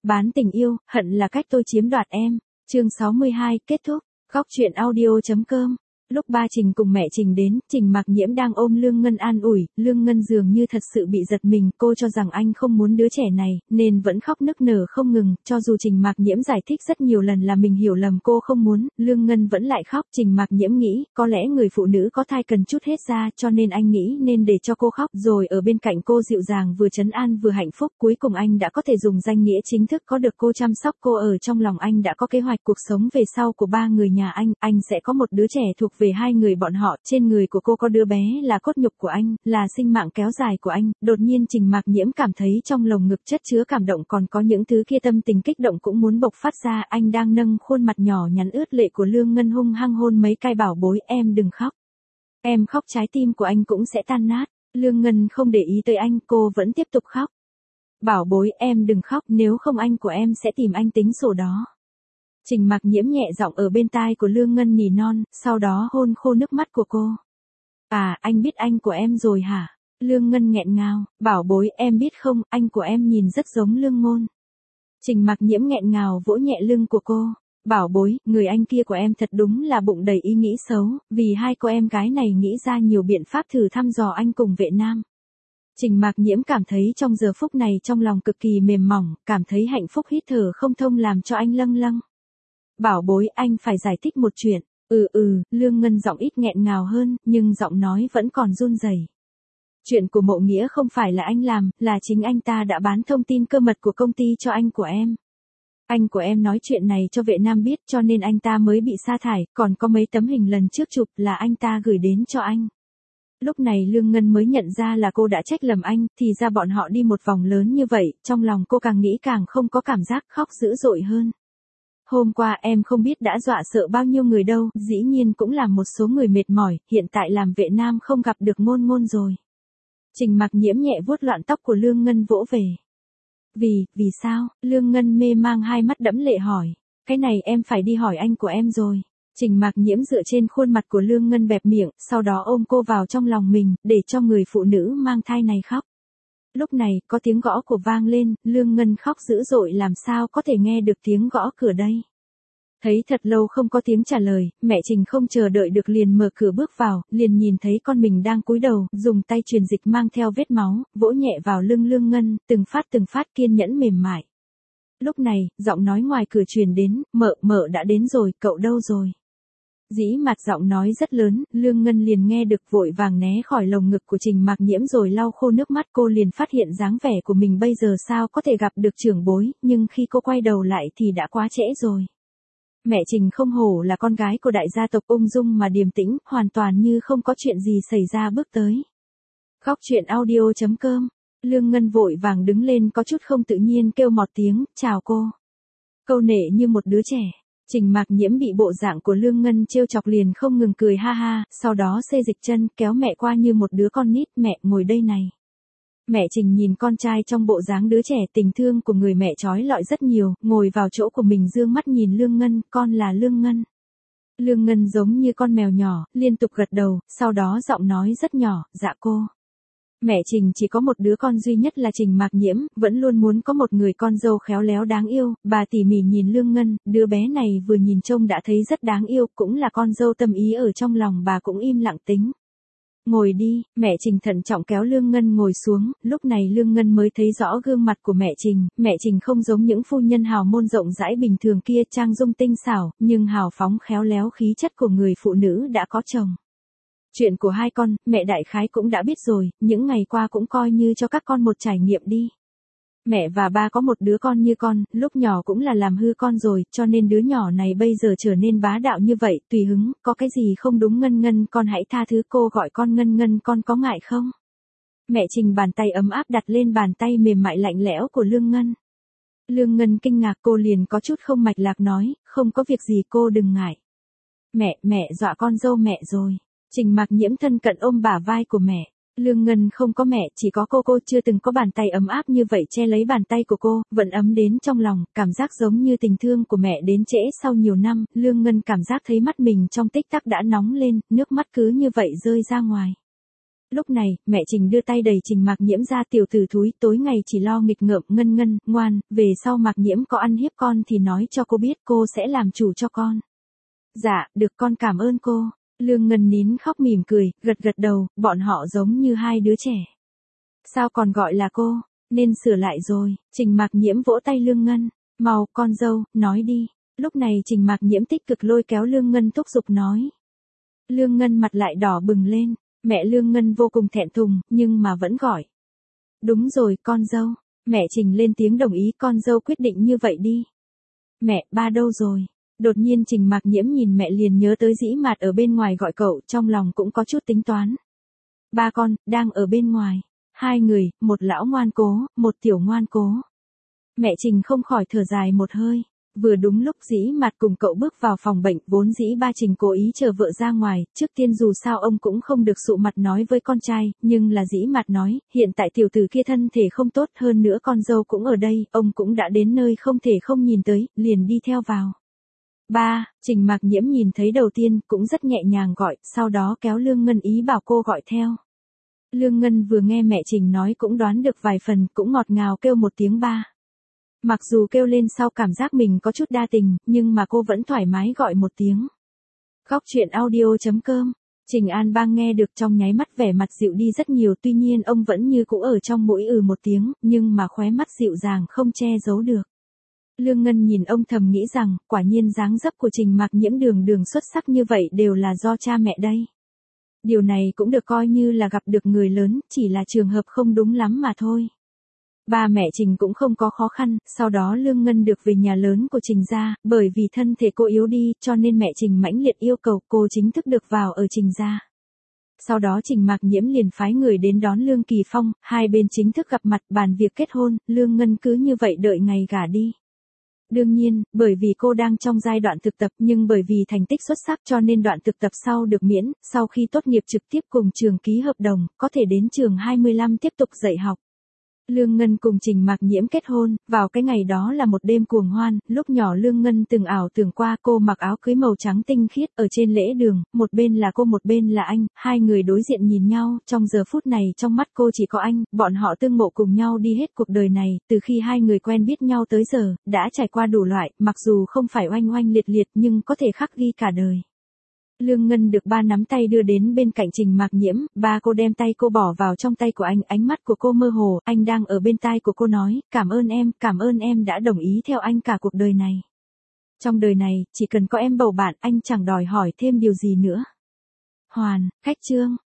Bán tình yêu, hận là cách tôi chiếm đoạt em. Chương 62, kết thúc. Góc truyện audio.com. Lúc ba Trình cùng mẹ Trình đến, Trình Mạc Nhiễm đang ôm Lương Ngân an ủi, Lương Ngân dường như thật sự bị giật mình, cô cho rằng anh không muốn đứa trẻ này, nên vẫn khóc nức nở không ngừng, cho dù Trình Mạc Nhiễm giải thích rất nhiều lần là mình hiểu lầm cô không muốn, Lương Ngân vẫn lại khóc, Trình Mạc Nhiễm nghĩ, có lẽ người phụ nữ có thai cần trút hết ra, cho nên anh nghĩ nên để cho cô khóc, rồi ở bên cạnh cô dịu dàng vừa trấn an vừa hạnh phúc, cuối cùng anh đã có thể dùng danh nghĩa chính thức có được cô chăm sóc cô ở trong lòng anh đã có kế hoạch cuộc sống về sau của ba người nhà anh sẽ có một đứa trẻ thuộc về hai người bọn họ, trên người của cô có đứa bé là cốt nhục của anh, là sinh mạng kéo dài của anh, đột nhiên Trình Mạc Nhiễm cảm thấy trong lồng ngực chất chứa cảm động còn có những thứ kia tâm tình kích động cũng muốn bộc phát ra, anh đang nâng khuôn mặt nhỏ nhắn ướt lệ của Lương Ngân hung hăng hôn mấy cái bảo bối, em đừng khóc. Em khóc trái tim của anh cũng sẽ tan nát, Lương Ngân không để ý tới anh, cô vẫn tiếp tục khóc. Bảo bối em đừng khóc, nếu không anh của em sẽ tìm anh tính sổ đó. Trình Mạc Nhiễm nhẹ giọng ở bên tai của Lương Ngân nỉ non, sau đó hôn khô nước mắt của cô. À, anh biết anh của em rồi hả? Lương Ngân nghẹn ngào, bảo bối em biết không, anh của em nhìn rất giống Lương Ngôn. Trình Mạc Nhiễm nghẹn ngào vỗ nhẹ lưng của cô. Bảo bối, người anh kia của em thật đúng là bụng đầy ý nghĩ xấu, vì hai cô em gái này nghĩ ra nhiều biện pháp thử thăm dò anh cùng vệ nam. Trình Mạc Nhiễm cảm thấy trong giờ phút này trong lòng cực kỳ mềm mỏng, cảm thấy hạnh phúc hít thở không thông làm cho anh lâng lâng. Bảo bối anh phải giải thích một chuyện. Lương Ngân giọng ít nghẹn ngào hơn, nhưng giọng nói vẫn còn run rẩy. Chuyện của Mộ Nghĩa không phải là anh làm, là chính anh ta đã bán thông tin cơ mật của công ty cho anh của em. Anh của em nói chuyện này cho vệ nam biết cho nên anh ta mới bị sa thải, còn có mấy tấm hình lần trước chụp là anh ta gửi đến cho anh. Lúc này Lương Ngân mới nhận ra là cô đã trách lầm anh, thì ra bọn họ đi một vòng lớn như vậy, trong lòng cô càng nghĩ càng không có cảm giác khóc dữ dội hơn. Hôm qua em không biết đã dọa sợ bao nhiêu người đâu, dĩ nhiên cũng làm một số người mệt mỏi, hiện tại làm vệ nam không gặp được Ngôn rồi. Trình Mạc Nhiễm nhẹ vuốt loạn tóc của Lương Ngân vỗ về. Vì sao? Lương Ngân mê mang hai mắt đẫm lệ hỏi. Cái này em phải đi hỏi anh của em rồi. Trình Mạc Nhiễm dựa trên khuôn mặt của Lương Ngân bẹp miệng, sau đó ôm cô vào trong lòng mình, để cho người phụ nữ mang thai này khóc. Lúc này, có tiếng gõ của vang lên, Lương Ngân khóc dữ dội làm sao có thể nghe được tiếng gõ cửa đây. Thấy thật lâu không có tiếng trả lời, mẹ Trình không chờ đợi được liền mở cửa bước vào, liền nhìn thấy con mình đang cúi đầu, dùng tay truyền dịch mang theo vết máu, vỗ nhẹ vào lưng Lương Ngân, từng phát kiên nhẫn mềm mại. Lúc này, giọng nói ngoài cửa truyền đến, mợ đã đến rồi, cậu đâu rồi? Dĩ mặt giọng nói rất lớn, Lương Ngân liền nghe được vội vàng né khỏi lồng ngực của Trình Mạc Nhiễm rồi lau khô nước mắt cô liền phát hiện dáng vẻ của mình bây giờ sao có thể gặp được trưởng bối, nhưng khi cô quay đầu lại thì đã quá trễ rồi. Mẹ Trình không hổ là con gái của đại gia tộc ung dung mà điềm tĩnh, hoàn toàn như không có chuyện gì xảy ra bước tới. Góc truyện audio.com. Lương Ngân vội vàng đứng lên có chút không tự nhiên kêu một tiếng, chào cô. Câu nệ như một đứa trẻ. Trình Mạc Nhiễm bị bộ dạng của Lương Ngân trêu chọc liền không ngừng cười ha ha, sau đó xê dịch chân kéo mẹ qua như một đứa con nít, mẹ ngồi đây này. Mẹ Trình nhìn con trai trong bộ dáng đứa trẻ tình thương của người mẹ trói lọi rất nhiều, ngồi vào chỗ của mình dương mắt nhìn Lương Ngân, con là Lương Ngân. Lương Ngân giống như con mèo nhỏ, liên tục gật đầu, sau đó giọng nói rất nhỏ, dạ cô. Mẹ Trình chỉ có một đứa con duy nhất là Trình Mạc Nhiễm, vẫn luôn muốn có một người con dâu khéo léo đáng yêu, bà tỉ mỉ nhìn Lương Ngân, đứa bé này vừa nhìn trông đã thấy rất đáng yêu, cũng là con dâu tâm ý ở trong lòng bà cũng im lặng tính. Ngồi đi, mẹ Trình thận trọng kéo Lương Ngân ngồi xuống, lúc này Lương Ngân mới thấy rõ gương mặt của mẹ Trình không giống những phu nhân hào môn rộng rãi bình thường kia trang dung tinh xảo, nhưng hào phóng khéo léo khí chất của người phụ nữ đã có chồng. Chuyện của hai con, mẹ đại khái cũng đã biết rồi, những ngày qua cũng coi như cho các con một trải nghiệm đi. Mẹ và ba có một đứa con như con, lúc nhỏ cũng là làm hư con rồi, cho nên đứa nhỏ này bây giờ trở nên bá đạo như vậy, tùy hứng, có cái gì không đúng Ngân con hãy tha thứ cô gọi con Ngân con có ngại không? Mẹ Trình bàn tay ấm áp đặt lên bàn tay mềm mại lạnh lẽo của Lương Ngân. Lương Ngân kinh ngạc cô liền có chút không mạch lạc nói, không có việc gì cô đừng ngại. Mẹ dọa con dâu mẹ rồi. Trình Mạc Nhiễm thân cận ôm bả vai của mẹ. Lương Ngân không có mẹ, chỉ có cô chưa từng có bàn tay ấm áp như vậy che lấy bàn tay của cô, vẫn ấm đến trong lòng, cảm giác giống như tình thương của mẹ đến trễ sau nhiều năm, Lương Ngân cảm giác thấy mắt mình trong tích tắc đã nóng lên, nước mắt cứ như vậy rơi ra ngoài. Lúc này, mẹ Trình đưa tay đẩy Trình Mạc Nhiễm ra, tiểu tử thúi, tối ngày chỉ lo nghịch ngợm, Ngân Ngân, ngoan, về sau Mạc Nhiễm có ăn hiếp con thì nói cho cô biết, cô sẽ làm chủ cho con. Dạ, được, con cảm ơn cô. Lương Ngân nín khóc mỉm cười, gật gật đầu, bọn họ giống như hai đứa trẻ. Sao còn gọi là cô, nên sửa lại rồi. Trình Mạc Nhiễm vỗ tay Lương Ngân, mau, con dâu, nói đi. Lúc này Trình Mạc Nhiễm tích cực lôi kéo Lương Ngân thúc giục nói. Lương Ngân mặt lại đỏ bừng lên, mẹ Lương Ngân vô cùng thẹn thùng, nhưng mà vẫn gọi. Đúng rồi, con dâu. Mẹ Trình lên tiếng đồng ý, con dâu quyết định như vậy đi. Mẹ, ba đâu rồi? Đột nhiên Trình Mạc Nhiễm nhìn mẹ liền nhớ tới Dĩ Mạt ở bên ngoài gọi cậu, trong lòng cũng có chút tính toán. Ba con, đang ở bên ngoài. Hai người, một lão ngoan cố, một tiểu ngoan cố. Mẹ Trình không khỏi thở dài một hơi. Vừa đúng lúc Dĩ Mạt cùng cậu bước vào phòng bệnh, vốn dĩ ba Trình cố ý chờ vợ ra ngoài, trước tiên dù sao ông cũng không được sụ mặt nói với con trai, nhưng là Dĩ Mạt nói, hiện tại tiểu tử kia thân thể không tốt, hơn nữa con dâu cũng ở đây, ông cũng đã đến nơi không thể không nhìn tới, liền đi theo vào. Ba, Trình Mạc Nhiễm nhìn thấy đầu tiên, cũng rất nhẹ nhàng gọi, sau đó kéo Lương Ngân ý bảo cô gọi theo. Lương Ngân vừa nghe mẹ Trình nói cũng đoán được vài phần, cũng ngọt ngào kêu một tiếng ba. Mặc dù kêu lên sau cảm giác mình có chút đa tình, nhưng mà cô vẫn thoải mái gọi một tiếng. Góc truyện audio.com. Trình An Bang nghe được trong nháy mắt vẻ mặt dịu đi rất nhiều, tuy nhiên ông vẫn như cũ ở trong mũi một tiếng, nhưng mà khóe mắt dịu dàng không che giấu được. Lương Ngân nhìn ông thầm nghĩ rằng, quả nhiên dáng dấp của Trình Mạc Nhiễm đường xuất sắc như vậy đều là do cha mẹ đây. Điều này cũng được coi như là gặp được người lớn, chỉ là trường hợp không đúng lắm mà thôi. Ba mẹ Trình cũng không có khó khăn, sau đó Lương Ngân được về nhà lớn của Trình gia, bởi vì thân thể cô yếu đi, cho nên mẹ Trình mãnh liệt yêu cầu cô chính thức được vào ở Trình gia. Sau đó Trình Mạc Nhiễm liền phái người đến đón Lương Kỳ Phong, hai bên chính thức gặp mặt bàn việc kết hôn, Lương Ngân cứ như vậy đợi ngày gả đi. Đương nhiên, bởi vì cô đang trong giai đoạn thực tập nhưng bởi vì thành tích xuất sắc cho nên đoạn thực tập sau được miễn, sau khi tốt nghiệp trực tiếp cùng trường ký hợp đồng, có thể đến trường 25 tiếp tục dạy học. Lương Ngân cùng Trình Mạc Nhiễm kết hôn, vào cái ngày đó là một đêm cuồng hoan, lúc nhỏ Lương Ngân từng ảo tưởng qua cô mặc áo cưới màu trắng tinh khiết, ở trên lễ đường, một bên là cô một bên là anh, hai người đối diện nhìn nhau, trong giờ phút này trong mắt cô chỉ có anh, bọn họ tương ngộ cùng nhau đi hết cuộc đời này, từ khi hai người quen biết nhau tới giờ, đã trải qua đủ loại, mặc dù không phải oanh oanh liệt liệt nhưng có thể khắc ghi cả đời. Lương Ngân được ba nắm tay đưa đến bên cạnh Trình Mạc Nhiễm, ba cô đem tay cô bỏ vào trong tay của anh, ánh mắt của cô mơ hồ, anh đang ở bên tai của cô nói, cảm ơn em đã đồng ý theo anh cả cuộc đời này. Trong đời này, chỉ cần có em bầu bạn, anh chẳng đòi hỏi thêm điều gì nữa. Hoàn, khách chương.